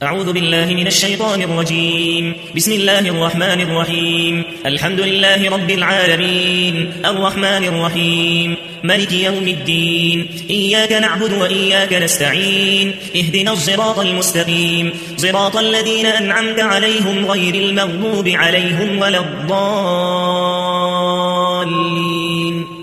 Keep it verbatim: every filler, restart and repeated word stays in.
أعوذ بالله من الشيطان الرجيم. بسم الله الرحمن الرحيم. الحمد لله رب العالمين الرحمن الرحيم مالك يوم الدين. إياك نعبد وإياك نستعين. اهدنا الصراط المستقيم صراط الذين أنعمت عليهم غير المغضوب عليهم ولا الضالين.